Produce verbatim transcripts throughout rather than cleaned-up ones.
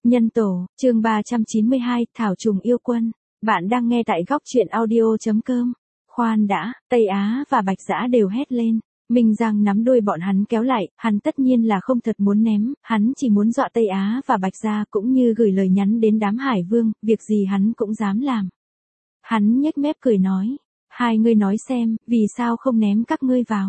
Nhân tổ, chương ba trăm chín mươi hai, Thảo trùng yêu quân. Bạn đang nghe tại góc truyện audio chấm com. Khoan đã, Tây Á và Bạch Dã đều hét lên. Minh Giang nắm đuôi bọn hắn kéo lại, hắn tất nhiên là không thật muốn ném, hắn chỉ muốn dọa Tây Á và Bạch Gia cũng như gửi lời nhắn đến đám Hải Vương, việc gì hắn cũng dám làm. Hắn nhếch mép cười nói, hai ngươi nói xem, vì sao không ném các ngươi vào.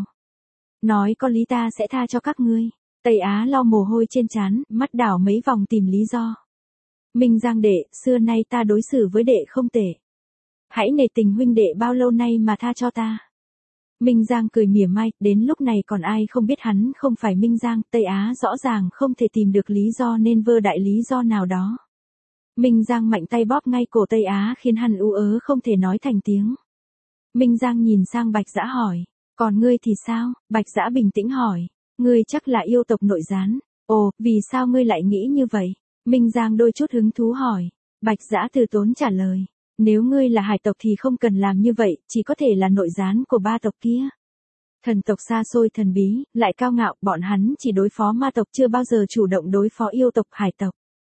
Nói có lý ta sẽ tha cho các ngươi. Tây Á lau mồ hôi trên trán, mắt đảo mấy vòng tìm lý do. Minh Giang đệ, xưa nay ta đối xử với đệ không tệ. Hãy nể tình huynh đệ bao lâu nay mà tha cho ta. Minh Giang cười mỉa mai, đến lúc này còn ai không biết hắn không phải Minh Giang, Tây Á rõ ràng không thể tìm được lý do nên vơ đại lý do nào đó. Minh Giang mạnh tay bóp ngay cổ Tây Á khiến hắn ú ớ không thể nói thành tiếng. Minh Giang nhìn sang Bạch Dã hỏi, còn ngươi thì sao? Bạch Dã bình tĩnh hỏi, ngươi chắc là yêu tộc nội gián. Ồ, vì sao ngươi lại nghĩ như vậy? Minh Giang đôi chút hứng thú hỏi. Bạch Dã từ tốn trả lời, nếu ngươi là hải tộc thì không cần làm như vậy, chỉ có thể là nội gián của ba tộc kia. Thần tộc xa xôi thần bí, lại cao ngạo, bọn hắn chỉ đối phó ma tộc chưa bao giờ chủ động đối phó yêu tộc hải tộc.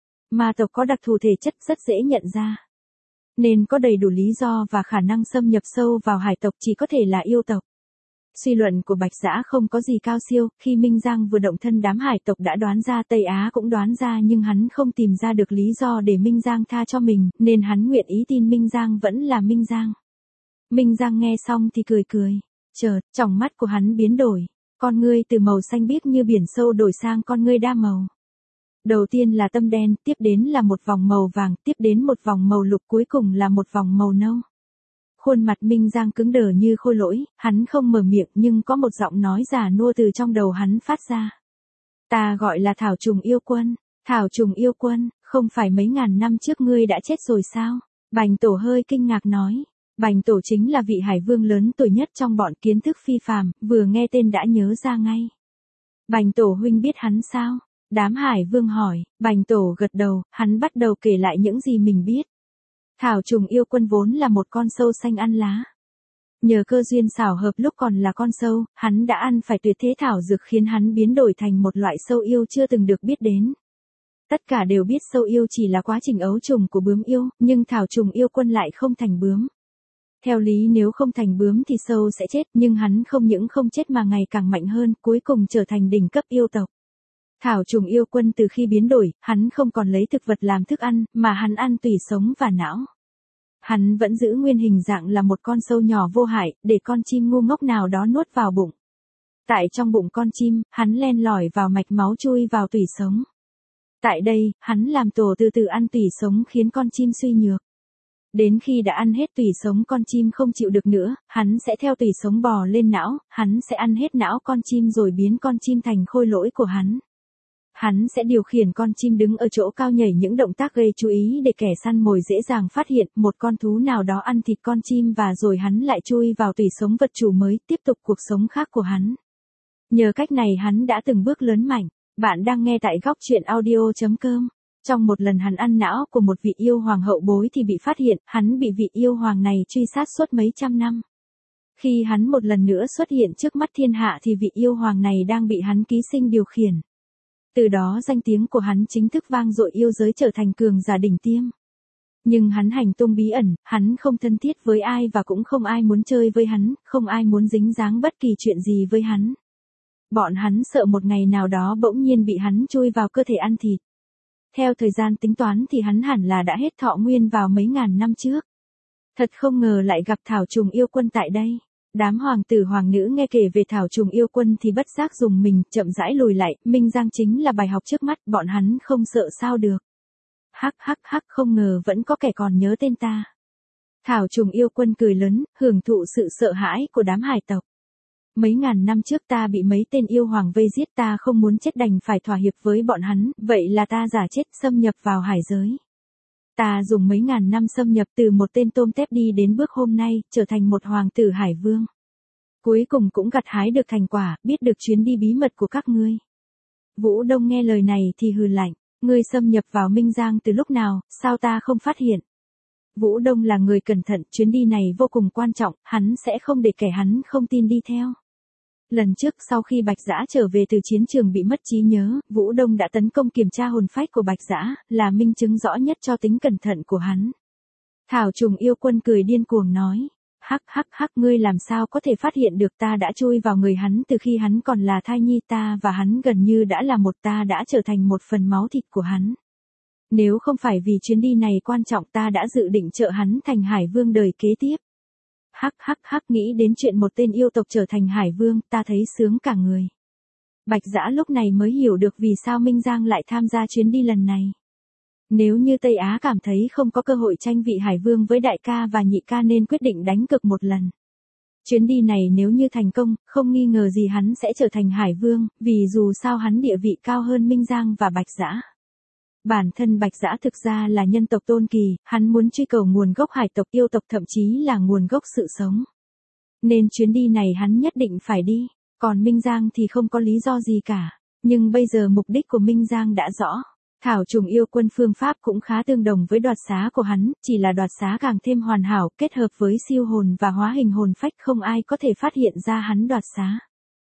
Ma tộc có đặc thù thể chất rất dễ nhận ra. Nên có đầy đủ lý do và khả năng xâm nhập sâu vào hải tộc chỉ có thể là yêu tộc. Suy luận của Bạch Dã không có gì cao siêu, khi Minh Giang vừa động thân đám hải tộc đã đoán ra, Tây Á cũng đoán ra, nhưng hắn không tìm ra được lý do để Minh Giang tha cho mình, nên hắn nguyện ý tin Minh Giang vẫn là Minh Giang. Minh Giang nghe xong thì cười cười, chợt, tròng mắt của hắn biến đổi, con ngươi từ màu xanh biếc như biển sâu đổi sang con ngươi đa màu. Đầu tiên là tâm đen, tiếp đến là một vòng màu vàng, tiếp đến một vòng màu lục, cuối cùng là một vòng màu nâu. Khuôn mặt Minh Giang cứng đờ như khôi lỗi, hắn không mở miệng nhưng có một giọng nói già nua từ trong đầu hắn phát ra. Ta gọi là Thảo trùng yêu quân. Thảo trùng yêu quân, không phải mấy ngàn năm trước ngươi đã chết rồi sao? Bành Tổ hơi kinh ngạc nói. Bành Tổ chính là vị hải vương lớn tuổi nhất trong bọn, kiến thức phi phàm, vừa nghe tên đã nhớ ra ngay. Bành Tổ huynh biết hắn sao? Đám hải vương hỏi. Bành Tổ gật đầu, hắn bắt đầu kể lại những gì mình biết. Thảo trùng yêu quân vốn là một con sâu xanh ăn lá. Nhờ cơ duyên xảo hợp lúc còn là con sâu, hắn đã ăn phải tuyệt thế thảo dược khiến hắn biến đổi thành một loại sâu yêu chưa từng được biết đến. Tất cả đều biết sâu yêu chỉ là quá trình ấu trùng của bướm yêu, nhưng thảo trùng yêu quân lại không thành bướm. Theo lý nếu không thành bướm thì sâu sẽ chết, nhưng hắn không những không chết mà ngày càng mạnh hơn, cuối cùng trở thành đỉnh cấp yêu tộc. Thảo trùng yêu quân từ khi biến đổi, hắn không còn lấy thực vật làm thức ăn, mà hắn ăn tủy sống và não. Hắn vẫn giữ nguyên hình dạng là một con sâu nhỏ vô hại, để con chim ngu ngốc nào đó nuốt vào bụng. Tại trong bụng con chim, hắn len lỏi vào mạch máu chui vào tủy sống. Tại đây, hắn làm tổ từ từ ăn tủy sống khiến con chim suy nhược. Đến khi đã ăn hết tủy sống con chim không chịu được nữa, hắn sẽ theo tủy sống bò lên não, hắn sẽ ăn hết não con chim rồi biến con chim thành khôi lỗi của hắn. Hắn sẽ điều khiển con chim đứng ở chỗ cao nhảy những động tác gây chú ý để kẻ săn mồi dễ dàng phát hiện một con thú nào đó ăn thịt con chim và rồi hắn lại chui vào tủy sống vật chủ mới, tiếp tục cuộc sống khác của hắn. Nhờ cách này hắn đã từng bước lớn mạnh. Bạn đang nghe tại góc truyện audio chấm com. Trong một lần hắn ăn não của một vị yêu hoàng hậu bối thì bị phát hiện, hắn bị vị yêu hoàng này truy sát suốt mấy trăm năm. Khi hắn một lần nữa xuất hiện trước mắt thiên hạ thì vị yêu hoàng này đang bị hắn ký sinh điều khiển. Từ đó danh tiếng của hắn chính thức vang dội yêu giới, trở thành cường giả đỉnh tiêm. Nhưng hắn hành tung bí ẩn, hắn không thân thiết với ai và cũng không ai muốn chơi với hắn, không ai muốn dính dáng bất kỳ chuyện gì với hắn. Bọn hắn sợ một ngày nào đó bỗng nhiên bị hắn chui vào cơ thể ăn thịt. Theo thời gian tính toán thì hắn hẳn là đã hết thọ nguyên vào mấy ngàn năm trước. Thật không ngờ lại gặp Thảo trùng yêu quân tại đây. Đám hoàng tử hoàng nữ nghe kể về Thảo trùng yêu quân thì bất giác dùng mình, chậm rãi lùi lại, Minh Giang chính là bài học trước mắt, bọn hắn không sợ sao được. Hắc hắc hắc, không ngờ vẫn có kẻ còn nhớ tên ta. Thảo trùng yêu quân cười lớn, hưởng thụ sự sợ hãi của đám hải tộc. Mấy ngàn năm trước ta bị mấy tên yêu hoàng vây giết, ta không muốn chết đành phải thỏa hiệp với bọn hắn, vậy là ta giả chết xâm nhập vào hải giới. Ta dùng mấy ngàn năm xâm nhập từ một tên tôm tép đi đến bước hôm nay, trở thành một hoàng tử hải vương. Cuối cùng cũng gặt hái được thành quả, biết được chuyến đi bí mật của các ngươi. Vũ Đông nghe lời này thì hừ lạnh, ngươi xâm nhập vào Minh Giang từ lúc nào, sao ta không phát hiện? Vũ Đông là người cẩn thận, chuyến đi này vô cùng quan trọng, hắn sẽ không để kẻ hắn không tin đi theo. Lần trước sau khi Bạch Dã trở về từ chiến trường bị mất trí nhớ, Vũ Đông đã tấn công kiểm tra hồn phách của Bạch Dã, là minh chứng rõ nhất cho tính cẩn thận của hắn. Thảo trùng yêu quân cười điên cuồng nói. Hắc hắc hắc, ngươi làm sao có thể phát hiện được, ta đã chui vào người hắn từ khi hắn còn là thai nhi, ta và hắn gần như đã là một, ta đã trở thành một phần máu thịt của hắn. Nếu không phải vì chuyến đi này quan trọng, ta đã dự định trợ hắn thành Hải Vương đời kế tiếp. Hắc hắc hắc, nghĩ đến chuyện một tên yêu tộc trở thành Hải Vương, ta thấy sướng cả người. Bạch Dã lúc này mới hiểu được vì sao Minh Giang lại tham gia chuyến đi lần này. Nếu như Tây Á cảm thấy không có cơ hội tranh vị Hải Vương với đại ca và nhị ca nên quyết định đánh cược một lần. Chuyến đi này nếu như thành công, không nghi ngờ gì hắn sẽ trở thành Hải Vương, vì dù sao hắn địa vị cao hơn Minh Giang và Bạch Dã. Bản thân Bạch Dã thực ra là nhân tộc tôn kỳ, hắn muốn truy cầu nguồn gốc hải tộc, yêu tộc, thậm chí là nguồn gốc sự sống. Nên chuyến đi này hắn nhất định phải đi, còn Minh Giang thì không có lý do gì cả. Nhưng bây giờ mục đích của Minh Giang đã rõ. Thảo trùng yêu quân phương pháp cũng khá tương đồng với đoạt xá của hắn, chỉ là đoạt xá càng thêm hoàn hảo, kết hợp với siêu hồn và hóa hình hồn phách, không ai có thể phát hiện ra hắn đoạt xá.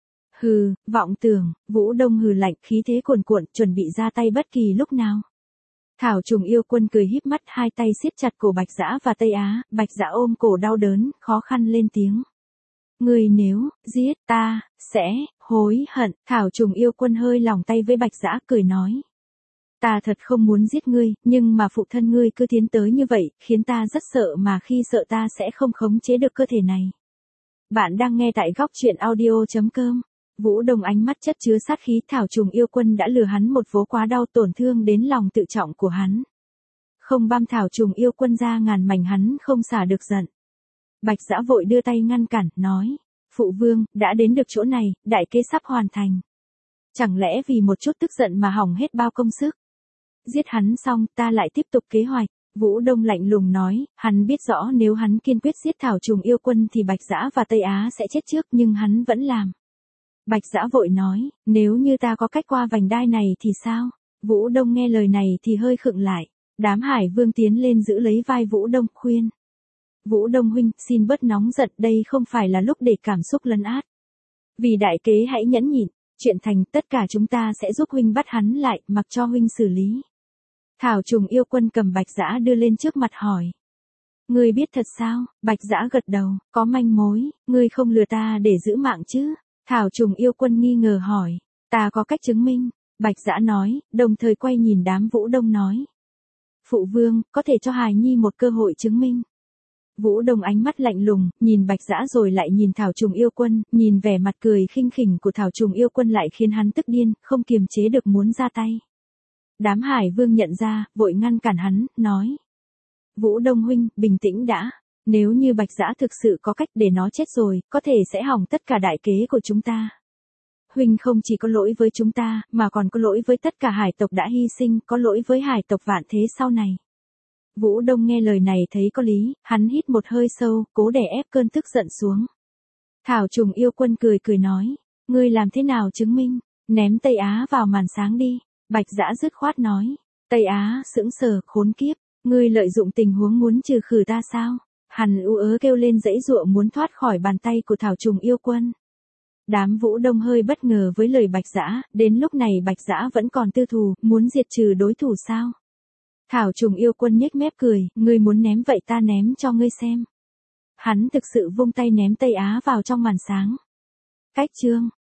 Hừ, vọng tưởng, Vũ Đông hừ lạnh, khí thế cuồn cuộn, chuẩn bị ra tay bất kỳ lúc nào. Thảo trùng yêu quân cười híp mắt, hai tay siết chặt cổ Bạch Dã và Tây Á, Bạch Dã ôm cổ đau đớn, khó khăn lên tiếng. Ngươi nếu giết ta, sẽ hối hận. Thảo trùng yêu quân hơi lòng tay với Bạch Dã, cười nói. Ta thật không muốn giết ngươi, nhưng mà phụ thân ngươi cứ tiến tới như vậy, khiến ta rất sợ, mà khi sợ ta sẽ không khống chế được cơ thể này. Bạn đang nghe tại góc truyện audio chấm com. Vũ Đông ánh mắt chất chứa sát khí, Thảo trùng yêu quân đã lừa hắn một vố quá đau, tổn thương đến lòng tự trọng của hắn. Không băm Thảo trùng yêu quân ra ngàn mảnh, hắn không xả được giận. Bạch Dã vội đưa tay ngăn cản, nói. Phụ vương, đã đến được chỗ này, đại kế sắp hoàn thành. Chẳng lẽ vì một chút tức giận mà hỏng hết bao công sức? Giết hắn xong, ta lại tiếp tục kế hoạch. Vũ Đông lạnh lùng nói, hắn biết rõ nếu hắn kiên quyết giết Thảo trùng yêu quân thì Bạch Dã và Tây Á sẽ chết trước, nhưng hắn vẫn làm. Bạch Dã vội nói, nếu như ta có cách qua vành đai này thì sao? Vũ Đông nghe lời này thì hơi khựng lại. Đám Hải Vương tiến lên giữ lấy vai Vũ Đông, khuyên. Vũ Đông huynh, xin bớt nóng giận, đây không phải là lúc để cảm xúc lấn át. Vì đại kế hãy nhẫn nhịn, chuyện thành, tất cả chúng ta sẽ giúp huynh bắt hắn lại, mặc cho huynh xử lý. Thảo trùng yêu quân cầm Bạch Dã đưa lên trước mặt hỏi. Ngươi biết thật sao? Bạch Dã gật đầu, có manh mối, ngươi không lừa ta để giữ mạng chứ? Thảo trùng yêu quân nghi ngờ hỏi. Ta có cách chứng minh. Bạch Dã nói, đồng thời quay nhìn đám Vũ Đông nói. Phụ vương, có thể cho hài nhi một cơ hội chứng minh. Vũ Đông ánh mắt lạnh lùng, nhìn Bạch Dã rồi lại nhìn Thảo trùng yêu quân, nhìn vẻ mặt cười khinh khỉnh của Thảo trùng yêu quân lại khiến hắn tức điên, không kiềm chế được muốn ra tay. Đám Hải Vương nhận ra, vội ngăn cản hắn, nói. Vũ Đông huynh, bình tĩnh đã. Nếu như Bạch Dã thực sự có cách để nó chết rồi, có thể sẽ hỏng tất cả đại kế của chúng ta. Huynh không chỉ có lỗi với chúng ta, mà còn có lỗi với tất cả hải tộc đã hy sinh, có lỗi với hải tộc vạn thế sau này. Vũ Đông nghe lời này thấy có lý, hắn hít một hơi sâu, cố đè ép cơn tức giận xuống. Thảo trùng yêu quân cười cười nói, ngươi làm thế nào chứng minh, ném Tây Á vào màn sáng đi. Bạch Dã dứt khoát nói, Tây Á sững sờ, khốn kiếp, ngươi lợi dụng tình huống muốn trừ khử ta sao? Hắn ú ớ kêu lên dãy dụa muốn thoát khỏi bàn tay của Thảo trùng yêu quân. Đám Vũ Đông hơi bất ngờ với lời Bạch Dã, đến lúc này Bạch Dã vẫn còn tư thù, muốn diệt trừ đối thủ sao? Thảo trùng yêu quân nhếch mép cười, ngươi muốn ném vậy ta ném cho ngươi xem. Hắn thực sự vung tay ném Tây Á vào trong màn sáng. Cách chương